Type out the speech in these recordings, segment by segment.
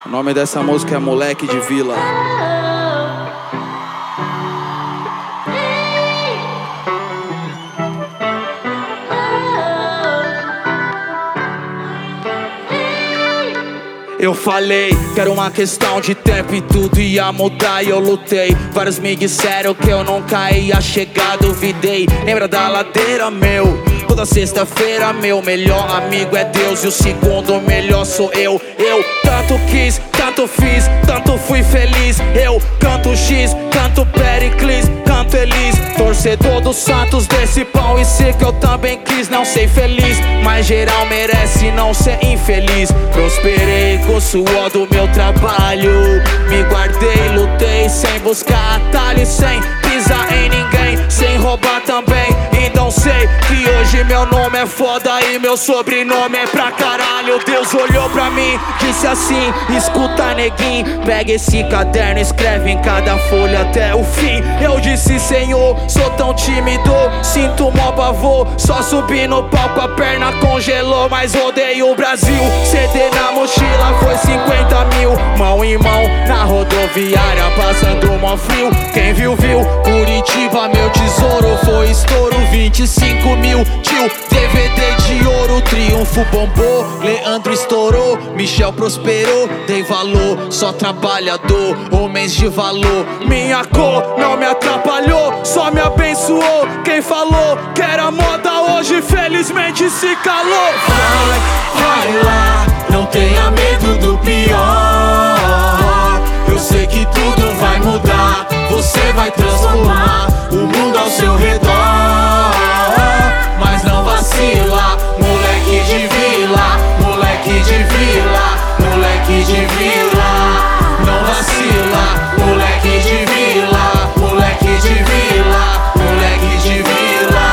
O nome dessa música é Moleque de Vila. Eu falei que era uma questão de tempo e tudo ia mudar e eu lutei. Vários me disseram que eu nunca ia chegar, duvidei. Lembra da ladeira, meu? Toda sexta-feira meu melhor amigo é Deus e o segundo melhor sou eu. Eu tanto quis, tanto fiz, tanto fui feliz. Eu canto X, canto Pericles, canto Elis, torcedor dos Santos desse pão e sei que eu também quis não ser feliz, mas geral merece não ser infeliz. Prosperei com o suor do meu trabalho, me guardei, lutei sem buscar atalho, sem pisar em ninguém, sem roubar também. Então sei que hoje meu nome é foda e meu sobrenome é pra caralho. Deus olhou pra mim, disse assim: escuta neguinho, pega esse caderno, escreve em cada folha até o fim. Eu disse: Senhor, sou tão tímido, sinto mó pavor, só subi no palco, a perna congelou, mas rodei o Brasil. CD na mochila foi 50 mil, mão em mão na rodoviária, passando mó frio. Quem viu, viu, Curitiba, meu tesouro, foi estouro, 25 mil, tio, DVD de ouro. Triunfo bombou, Leandro estourou, Michel prosperou, dei valor, só trabalhador, homens de valor. Minha cor não me atrapalhou, só me abençoou. Quem falou que era moda hoje felizmente se calou. Vai lá, não tenha medo do pior. Eu sei que tudo vai mudar, você vai transformar o mundo ao seu redor. Mas não vacila, moleque de vila, moleque de vila, moleque de vila. Não vacila, moleque de vila, moleque de vila, moleque de vila.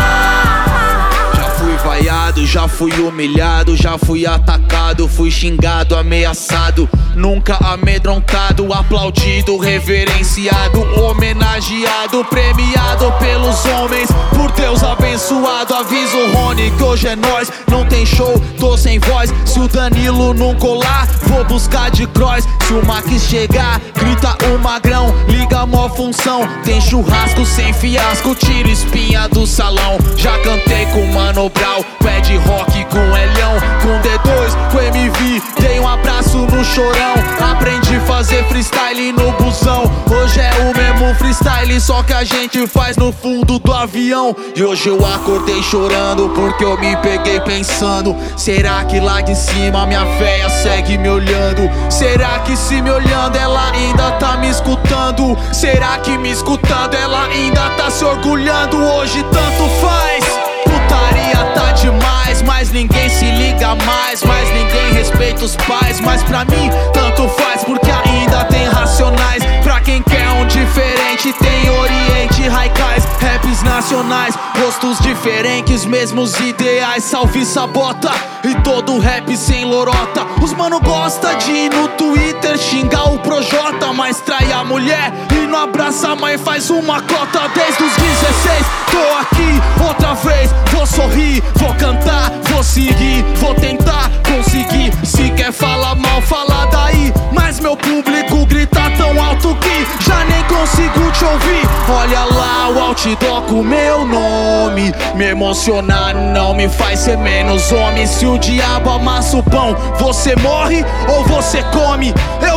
Já fui vaiado, já fui humilhado, já fui atacado, fui xingado, ameaçado, nunca amedrontado, aplaudido, reverenciado, homenageado, premiado pelos homens, por Deus abençoado. Aviso o Rony que hoje é nóis, não tem show, tô sem voz. Se o Danilo não colar, vou buscar de cross. Se o Max chegar, grita o Magrão, liga a mó função. Tem churrasco sem fiasco, tiro espinha do salão. Já cantei com Mano Brown, pé de rock com Elhão, com D2, com MV, dei um abraço no Chorão. Aprendi a fazer freestyle no busão, hoje é o mesmo freestyle, só que a gente faz no fundo do avião. E hoje eu acordei chorando porque eu me peguei pensando: será que lá de cima minha véia segue me olhando? Será que se me olhando ela ainda tá me escutando? Será que me escutando ela ainda tá se orgulhando? Hoje tanto faz, putaria tá demais, mas ninguém se liga mais, mas ninguém respeita os pais. Mas pra mim tanto faz, porque ainda tem Racionais. Pra quem quer um diferente tem Oriente, Raikais, raps nacionais, rostos diferentes, mesmos ideais. Salve Sabota e todo rap sem lorota. Os mano gosta de ir no Twitter xingar o Projota, mas trai a mulher e não abraça a mãe, faz uma cota. Desde os 16 tô aqui outra vez, vou sorrir, vou cantar, vou seguir, vou tentar conseguir. Se quer falar mal, fala daí, mas meu público grita tão alto que já nem consigo te ouvir. Olha lá o outdoor com meu nome, me emocionar não me faz ser menos homem. Se o diabo amassa o pão, você morre ou você come?